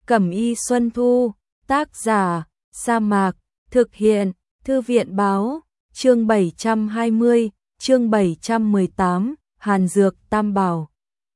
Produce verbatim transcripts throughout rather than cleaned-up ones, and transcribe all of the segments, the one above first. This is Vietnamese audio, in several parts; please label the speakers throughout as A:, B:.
A: Cẩm y Xuân Thu, tác giả, Sa Mạc, thực hiện, Thư viện báo, chương bảy trăm hai mươi, chương bảy trăm mười tám, Hàn Dược Tam Bảo.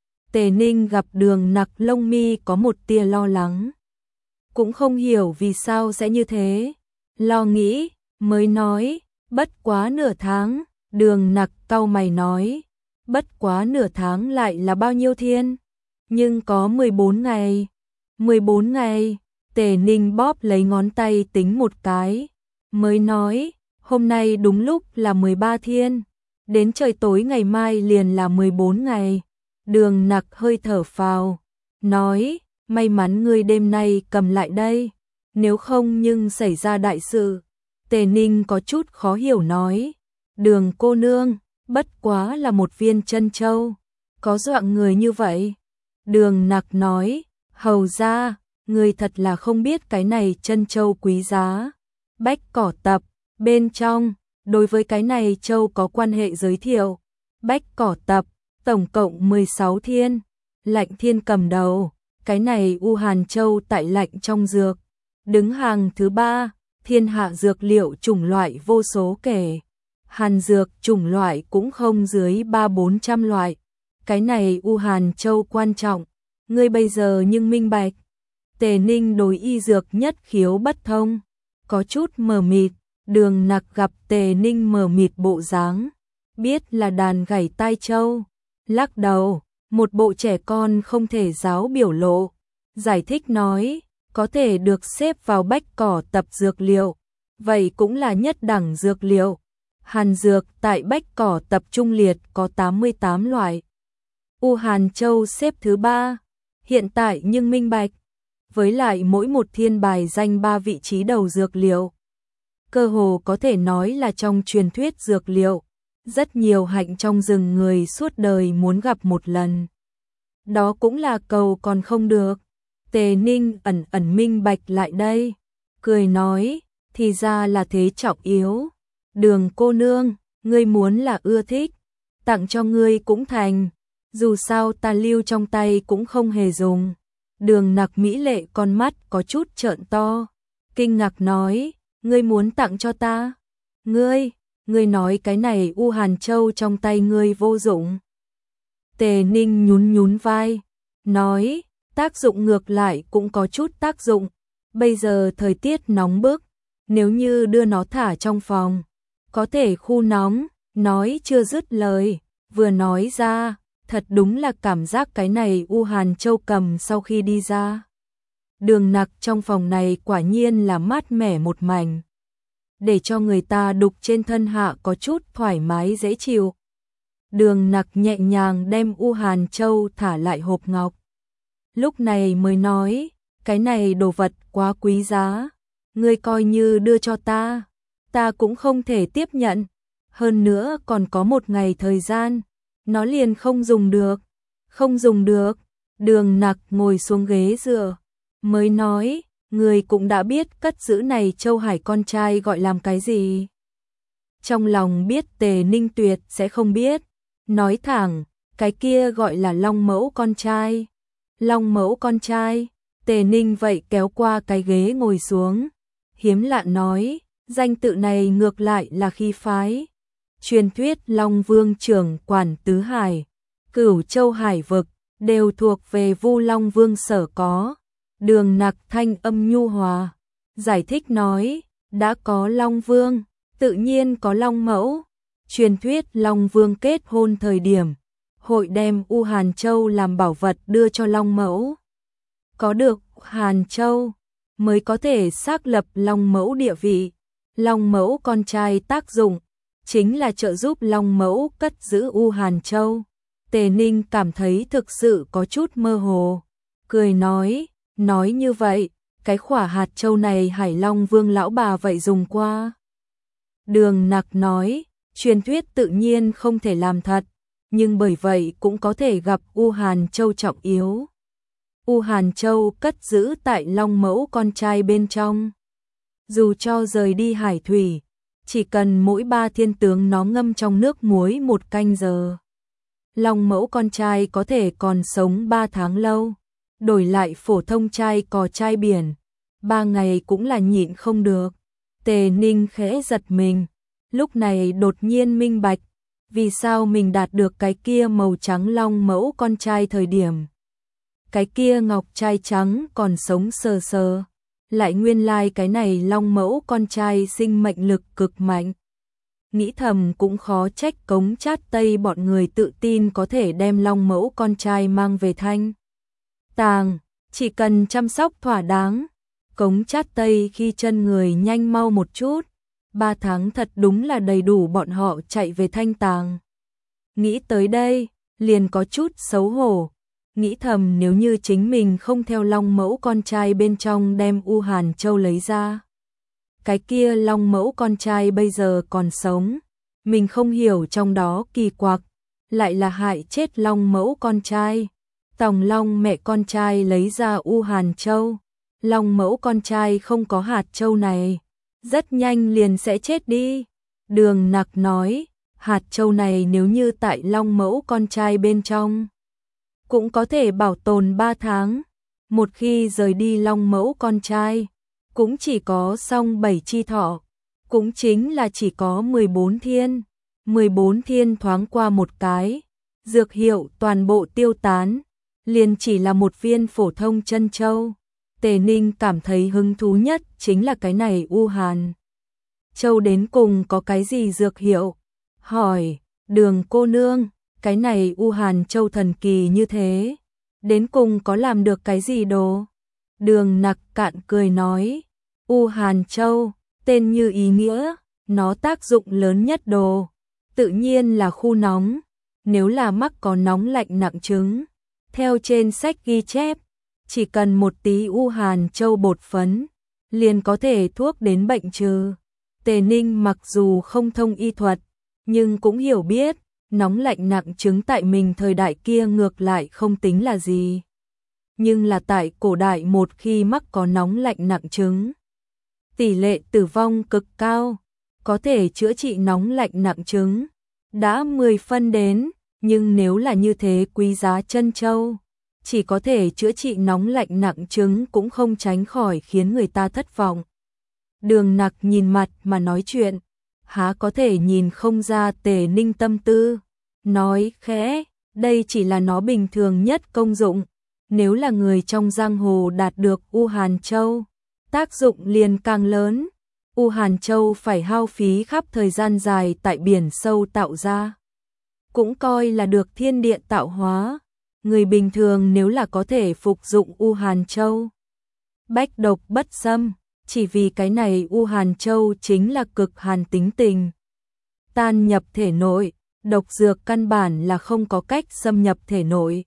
A: Tề Ninh gặp Đường Nặc, lông mi có một tia lo lắng. Cũng không hiểu vì sao sẽ như thế. Lo nghĩ, mới nói, bất quá nửa tháng. Đường Nặc cau mày nói, bất quá nửa tháng lại là bao nhiêu thiên? Nhưng có mười bốn ngày. mười bốn ngày, Tề Ninh bóp lấy ngón tay tính một cái. Mới nói, hôm nay đúng lúc là mười ba thiên. Đến trời tối ngày mai liền là mười bốn ngày. Đường Nặc hơi thở phào, nói, may mắn ngươi đêm nay cầm lại đây. Nếu không nhưng xảy ra đại sự. Tề Ninh có chút khó hiểu nói, Đường cô nương, bất quá là một viên chân châu, có dọa người như vậy? Đường Nặc nói, hầu ra, người thật là không biết cái này chân châu quý giá. Bách Cỏ Tập, bên trong, đối với cái này châu có quan hệ giới thiệu. Bách Cỏ Tập, tổng cộng mười sáu thiên, Lạnh Thiên cầm đầu, cái này U Hàn Châu tại Lạnh trong dược, đứng hàng thứ ba, thiên hạ dược liệu chủng loại vô số kể. Hàn dược chủng loại cũng không dưới ba bốn trăm loại. Cái này U Hàn Châu quan trọng, ngươi bây giờ nhưng minh bạch. Tề Ninh đối y dược nhất khiếu bất thông, có chút mờ mịt. Đường Nặc gặp Tề Ninh mờ mịt bộ dáng, biết là đàn gảy tai châu, lắc đầu, một bộ trẻ con không thể giáo biểu lộ, giải thích nói, có thể được xếp vào Bách Cỏ Tập dược liệu, vậy cũng là nhất đẳng dược liệu. Hàn dược tại Bách Cỏ Tập trung liệt có tám mươi tám loại. U Hàn Châu xếp thứ ba, hiện tại nhưng minh bạch, với lại mỗi một thiên bài danh ba vị trí đầu dược liệu. Cơ hồ có thể nói là trong truyền thuyết dược liệu, rất nhiều hạnh trong rừng người suốt đời muốn gặp một lần. Đó cũng là cầu còn không được. Tề Ninh ẩn ẩn minh bạch lại đây, cười nói, thì ra là thế trọng yếu. Đường cô nương, ngươi muốn là ưa thích, tặng cho ngươi cũng thành, dù sao ta lưu trong tay cũng không hề dùng. Đường Nặc mỹ lệ con mắt có chút trợn to, kinh ngạc nói, ngươi muốn tặng cho ta? Ngươi, ngươi nói cái này U Hàn Châu trong tay ngươi vô dụng. Tề Ninh nhún nhún vai, nói, tác dụng ngược lại cũng có chút tác dụng. Bây giờ thời tiết nóng bức, nếu như đưa nó thả trong phòng, có thể khu nóng. Nói chưa dứt lời, vừa nói ra, thật đúng là cảm giác cái này U Hàn Châu cầm sau khi đi ra. Đường Nặc trong phòng này quả nhiên là mát mẻ một mảnh, để cho người ta đục trên thân hạ có chút thoải mái dễ chịu. Đường Nặc nhẹ nhàng đem U Hàn Châu thả lại hộp ngọc. Lúc này mới nói, cái này đồ vật quá quý giá, ngươi coi như đưa cho ta, ta cũng không thể tiếp nhận. Hơn nữa còn có một ngày thời gian, nó liền không dùng được. Không dùng được. Đường Nặc ngồi xuống ghế dựa, mới nói, người cũng đã biết cất giữ này Châu Hải con trai gọi làm cái gì. Trong lòng biết Tề Ninh tuyệt sẽ không biết, nói thẳng, cái kia gọi là Long Mẫu con trai. Long Mẫu con trai? Tề Ninh vậy kéo qua cái ghế ngồi xuống, hiếm lạ nói, danh tự này ngược lại là khí phái. Truyền thuyết Long Vương trưởng quản tứ hải, Cửu Châu hải vực, đều thuộc về Vu Long Vương sở có. Đường Nặc thanh âm nhu hòa, giải thích nói, đã có Long Vương, tự nhiên có Long Mẫu. Truyền thuyết Long Vương kết hôn thời điểm, hội đem U Hàn Châu làm bảo vật đưa cho Long Mẫu. Có được Hàn Châu, mới có thể xác lập Long Mẫu địa vị. Long Mẫu con trai tác dụng, chính là trợ giúp Long Mẫu cất giữ U Hàn Châu. Tề Ninh cảm thấy thực sự có chút mơ hồ, cười nói, nói như vậy, cái khỏa hạt châu này Hải Long Vương lão bà vậy dùng qua. Đường Nặc nói, truyền thuyết tự nhiên không thể làm thật, nhưng bởi vậy cũng có thể gặp U Hàn Châu trọng yếu. U Hàn Châu cất giữ tại Long Mẫu con trai bên trong. Dù cho rời đi hải thủy, chỉ cần mỗi ba thiên tướng nó ngâm trong nước muối một canh giờ, Long Mẫu con trai có thể còn sống ba tháng lâu. đổi lại phổ thông chai cò chai biển, ba ngày cũng là nhịn không được. Tề Ninh khẽ giật mình, lúc này đột nhiên minh bạch, vì sao mình đạt được cái kia màu trắng long mẫu con trai thời điểm. Cái kia ngọc trai trắng còn sống sờ sờ, lại nguyên lai like cái này long mẫu con trai sinh mệnh lực cực mạnh. Nghĩ thầm cũng khó trách Cống Chát Tây bọn người tự tin có thể đem long mẫu con trai mang về Thanh Tàng, chỉ cần chăm sóc thỏa đáng. Cống Chát Tây khi chân người nhanh mau một chút, ba tháng thật đúng là đầy đủ bọn họ chạy về Thanh Tàng. Nghĩ tới đây, liền có chút xấu hổ, nghĩ thầm nếu như chính mình không theo long mẫu con trai bên trong đem U Hàn Châu lấy ra. Cái kia long mẫu con trai bây giờ còn sống, mình không hiểu trong đó kỳ quặc, lại là hại chết long mẫu con trai. Tòng Long mẹ con trai lấy ra U Hàn Châu, long mẫu con trai không có hạt châu này, rất nhanh liền sẽ chết đi. Đường Nặc nói, hạt châu này nếu như tại long mẫu con trai bên trong, cũng có thể bảo tồn ba tháng, một khi rời đi long mẫu con trai, cũng chỉ có song bảy chi thọ, cũng chính là chỉ có mười bốn thiên. mười bốn thiên thoáng qua một cái, dược hiệu toàn bộ tiêu tán, liền chỉ là một viên phổ thông chân châu. Tề Ninh cảm thấy hứng thú nhất chính là cái này U Hàn Châu đến cùng có cái gì dược hiệu. Hỏi, Đường cô nương, cái này U Hàn Châu thần kỳ như thế, đến cùng có làm được cái gì đồ? Đường Nặc cạn cười nói, U Hàn Châu, tên như ý nghĩa, nó tác dụng lớn nhất đồ, tự nhiên là khu nóng, nếu là mắc có nóng lạnh nặng chứng. Theo trên sách ghi chép, chỉ cần một tí U Hàn Châu bột phấn, liền có thể thuốc đến bệnh trừ. Tề Ninh mặc dù không thông y thuật, nhưng cũng hiểu biết, nóng lạnh nặng chứng tại mình thời đại kia ngược lại không tính là gì. Nhưng là tại cổ đại một khi mắc có nóng lạnh nặng chứng, tỷ lệ tử vong cực cao, có thể chữa trị nóng lạnh nặng chứng, đã mười phân đến, nhưng nếu là như thế quý giá chân châu, chỉ có thể chữa trị nóng lạnh nặng chứng cũng không tránh khỏi khiến người ta thất vọng. Đường Nặc nhìn mặt mà nói chuyện, há có thể nhìn không ra Tề Ninh tâm tư, nói khẽ, đây chỉ là nó bình thường nhất công dụng, nếu là người trong giang hồ đạt được U Hàn Châu, tác dụng liền càng lớn. U Hàn Châu phải hao phí khắp thời gian dài tại biển sâu tạo ra, cũng coi là được thiên địa tạo hóa. Người bình thường nếu là có thể phục dụng U Hàn Châu, bách độc bất xâm, chỉ vì cái này U Hàn Châu chính là cực hàn tính tình, tan nhập thể nội, độc dược căn bản là không có cách xâm nhập thể nội.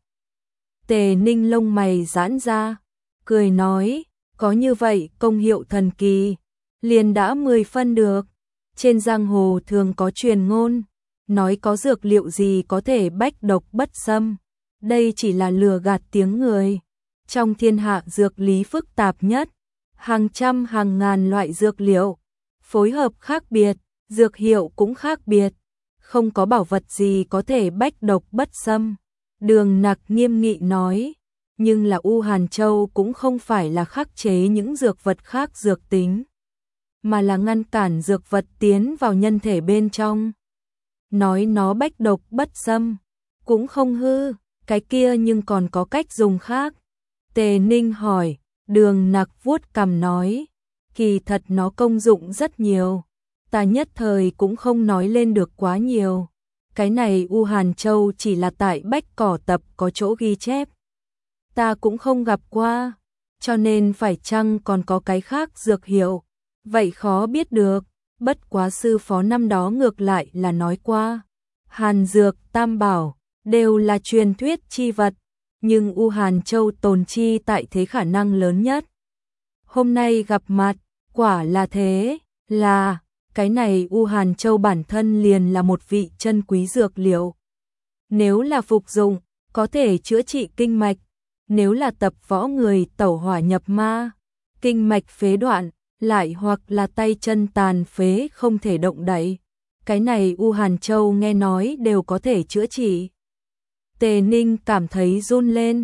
A: Tề Ninh lông mày giãn ra, cười nói, có như vậy công hiệu thần kỳ, liền đã mười phân được. Trên giang hồ thường có truyền ngôn, nói có dược liệu gì có thể bách độc bất xâm, đây chỉ là lừa gạt tiếng người. Trong thiên hạ dược lý phức tạp nhất, hàng trăm hàng ngàn loại dược liệu, phối hợp khác biệt, dược hiệu cũng khác biệt, không có bảo vật gì có thể bách độc bất xâm. Đường Nặc nghiêm nghị nói, nhưng là U Hàn Châu cũng không phải là khắc chế những dược vật khác dược tính, mà là ngăn cản dược vật tiến vào nhân thể bên trong. Nói nó bách độc bất xâm, cũng không hư, cái kia nhưng còn có cách dùng khác. Tề Ninh hỏi, Đường Nặc vuốt cằm nói, kỳ thật nó công dụng rất nhiều, ta nhất thời cũng không nói lên được quá nhiều. Cái này U Hàn Châu chỉ là tại bách cỏ tập có chỗ ghi chép, ta cũng không gặp qua, cho nên phải chăng còn có cái khác dược hiệu, vậy khó biết được. Bất quá sư phó năm đó ngược lại là nói qua, Hàn Dược Tam Bảo đều là truyền thuyết chi vật, nhưng U Hàn Châu tồn chi tại thế khả năng lớn nhất. Hôm nay gặp mặt, quả là thế, là cái này U Hàn Châu bản thân liền là một vị chân quý dược liệu. Nếu là phục dụng, có thể chữa trị kinh mạch, nếu là tập võ người tẩu hỏa nhập ma, kinh mạch phế đoạn, lại hoặc là tay chân tàn phế không thể động đậy, cái này U Hàn Châu nghe nói đều có thể chữa trị. Tề Ninh cảm thấy run lên,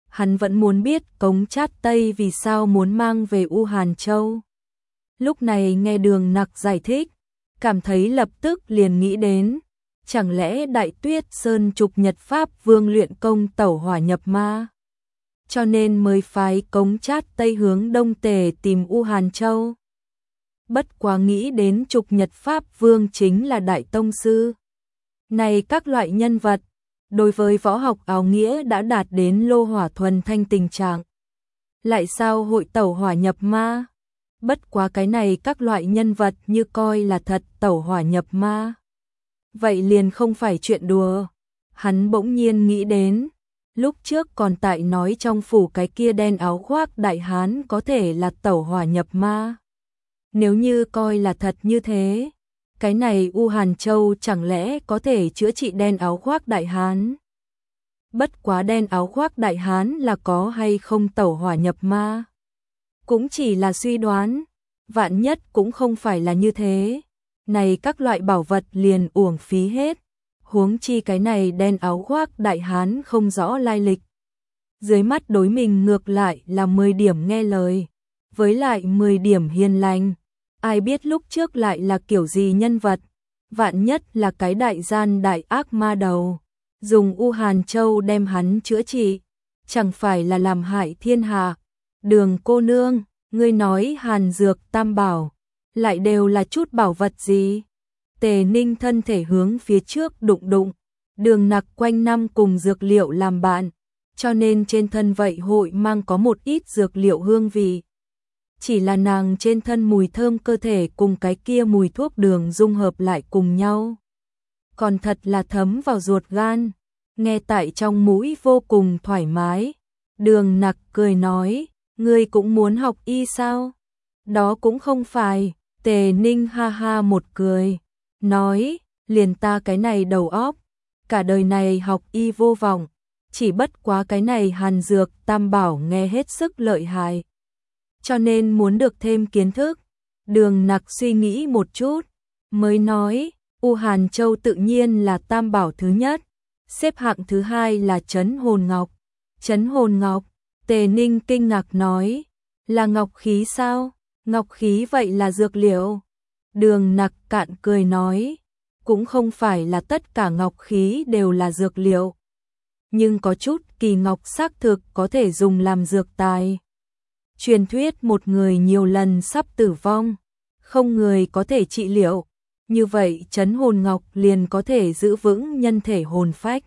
A: hắn vẫn muốn biết Cống Chát Tây vì sao muốn mang về U Hàn Châu. Lúc này nghe Đường Nặc giải thích, cảm thấy lập tức liền nghĩ đến, chẳng lẽ Đại Tuyết Sơn trục Nhật Pháp Vương luyện công tẩu hỏa nhập ma, cho nên mới phái Cống Chát Tây hướng Đông Tề tìm U Hàn Châu. Bất quá nghĩ đến trục Nhật Pháp Vương chính là Đại Tông Sư. Này các loại nhân vật, đối với võ học áo nghĩa đã đạt đến lô hỏa thuần thanh tình trạng. Lại sao hội tẩu hỏa nhập ma? Bất quá cái này các loại nhân vật như coi là thật tẩu hỏa nhập ma. Vậy liền không phải chuyện đùa. Hắn bỗng nhiên nghĩ đến, lúc trước còn tại nói trong phủ cái kia đen áo khoác đại hán có thể là tẩu hỏa nhập ma. Nếu như coi là thật như thế, cái này U Hàn Châu chẳng lẽ có thể chữa trị đen áo khoác đại hán? Bất quá đen áo khoác đại hán là có hay không tẩu hỏa nhập ma? Cũng chỉ là suy đoán, vạn nhất cũng không phải là như thế. Này các loại bảo vật liền uổng phí hết, huống chi cái này đen áo khoác đại hán không rõ lai lịch. Dưới mắt đối mình ngược lại là mười điểm nghe lời, với lại mười điểm hiền lành. Ai biết lúc trước lại là kiểu gì nhân vật, vạn nhất là cái đại gian đại ác ma đầu, dùng U Hàn Châu đem hắn chữa trị, chẳng phải là làm hại thiên hạ. Đường cô nương, ngươi nói Hàn Dược Tam Bảo, lại đều là chút bảo vật gì? Tề Ninh thân thể hướng phía trước đụng đụng, Đường Nặc quanh năm cùng dược liệu làm bạn, cho nên trên thân vậy hội mang có một ít dược liệu hương vị. Chỉ là nàng trên thân mùi thơm cơ thể cùng cái kia mùi thuốc đường dung hợp lại cùng nhau. Còn thật là thấm vào ruột gan, nghe tại trong mũi vô cùng thoải mái. Đường Nặc cười nói, ngươi cũng muốn học y sao? Đó cũng không phải. Tề Ninh ha ha một cười, nói, liền ta cái này đầu óc, cả đời này học y vô vọng, chỉ bất quá cái này Hàn Dược Tam Bảo nghe hết sức lợi hại, cho nên muốn được thêm kiến thức. Đường Nặc suy nghĩ một chút, mới nói, U Hàn Châu tự nhiên là Tam Bảo thứ nhất, xếp hạng thứ hai là Trấn Hồn Ngọc. Trấn Hồn Ngọc, Tề Ninh kinh ngạc nói, là ngọc khí sao? Ngọc khí vậy là dược liệu. Đường Nặc cạn cười nói, cũng không phải là tất cả ngọc khí đều là dược liệu, nhưng có chút kỳ ngọc xác thực có thể dùng làm dược tài. Truyền thuyết một người nhiều lần sắp tử vong, không người có thể trị liệu, như vậy Trấn Hồn Ngọc liền có thể giữ vững nhân thể hồn phách,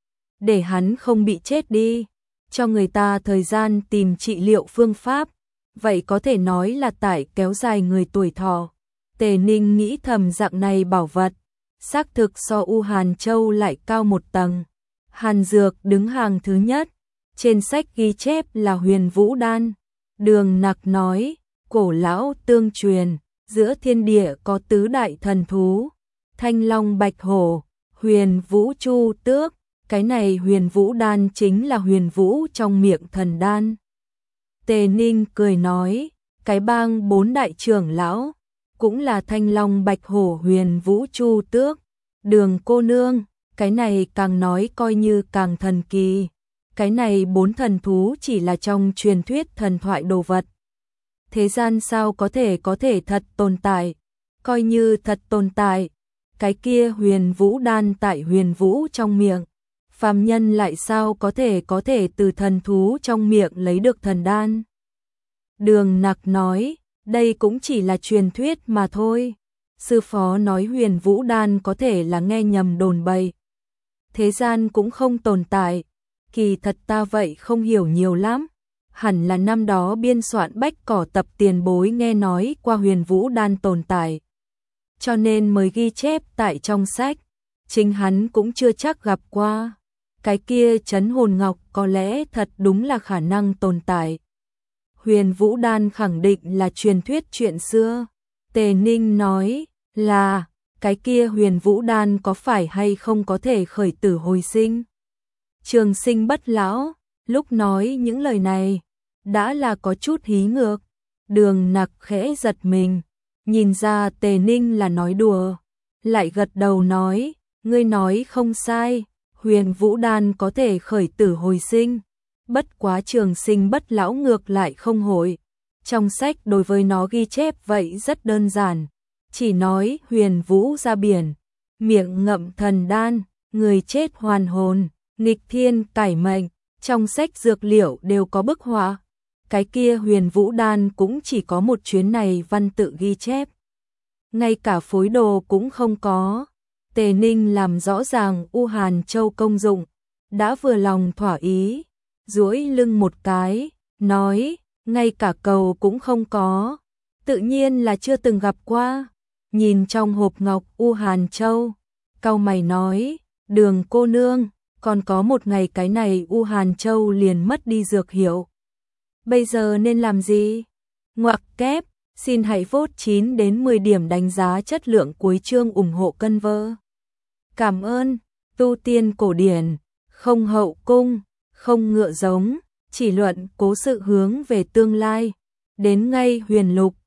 A: để hắn không bị chết đi, cho người ta thời gian tìm trị liệu phương pháp. Vậy có thể nói là tại kéo dài người tuổi thọ. Tề Ninh nghĩ thầm dạng này bảo vật, xác thực so U Hàn Châu lại cao một tầng. Hàn Dược đứng hàng thứ nhất, trên sách ghi chép là Huyền Vũ Đan. Đường Nặc nói, cổ lão tương truyền, giữa thiên địa có tứ đại thần thú, Thanh Long Bạch Hổ, Huyền Vũ Chu Tước, cái này Huyền Vũ Đan chính là Huyền Vũ trong miệng thần đan. Tề Ninh cười nói, cái bang bốn đại trưởng lão, cũng là Thanh Long Bạch Hổ Huyền Vũ Chu Tước. Đường cô nương, cái này càng nói coi như càng thần kỳ. Cái này bốn thần thú chỉ là trong truyền thuyết thần thoại đồ vật. Thế gian sao có thể có thể thật tồn tại, coi như thật tồn tại. Cái kia Huyền Vũ Đan tại Huyền Vũ trong miệng, phàm nhân lại sao có thể có thể từ thần thú trong miệng lấy được thần đan. Đường Nặc nói, đây cũng chỉ là truyền thuyết mà thôi. Sư phó nói Huyền Vũ Đan có thể là nghe nhầm đồn bậy. Thế gian cũng không tồn tại. Kỳ thật ta vậy không hiểu nhiều lắm. Hẳn là năm đó biên soạn bách cỏ tập tiền bối nghe nói qua Huyền Vũ Đan tồn tại, cho nên mới ghi chép tại trong sách. Chính hắn cũng chưa chắc gặp qua. Cái kia Trấn Hồn Ngọc có lẽ thật đúng là khả năng tồn tại. Huyền Vũ Đan khẳng định là truyền thuyết chuyện xưa. Tề Ninh nói là, cái kia Huyền Vũ Đan có phải hay không có thể khởi tử hồi sinh, trường sinh bất lão. Lúc nói những lời này, đã là có chút hí ngược. Đường Nặc khẽ giật mình, nhìn ra Tề Ninh là nói đùa, lại gật đầu nói, ngươi nói không sai, Huyền Vũ Đan có thể khởi tử hồi sinh, Bất quá Trường Sinh bất lão ngược lại không hồi. Trong sách đối với nó ghi chép vậy rất đơn giản, chỉ nói huyền vũ ra biển, miệng ngậm thần đan, người chết hoàn hồn, nghịch thiên cải mệnh, trong sách dược liệu đều có bức họa. Cái kia huyền vũ đan cũng chỉ có một chuyến này văn tự ghi chép. Ngay cả phối đồ cũng không có. Tề Ninh làm rõ ràng U Hàn Châu công dụng, đã vừa lòng thỏa ý, duỗi lưng một cái, nói, ngay cả cầu cũng không có, tự nhiên là chưa từng gặp qua. Nhìn trong hộp ngọc U Hàn Châu, cau mày nói, Đường cô nương, còn có một ngày cái này U Hàn Châu liền mất đi dược hiệu. Bây giờ nên làm gì? Ngoặc kép, xin hãy vote chín đến mười điểm đánh giá chất lượng cuối chương ủng hộ cân vơ. Cảm ơn, tu tiên cổ điển, không hậu cung, không ngựa giống, chỉ luận cố sự hướng về tương lai, đến ngay huyền lục.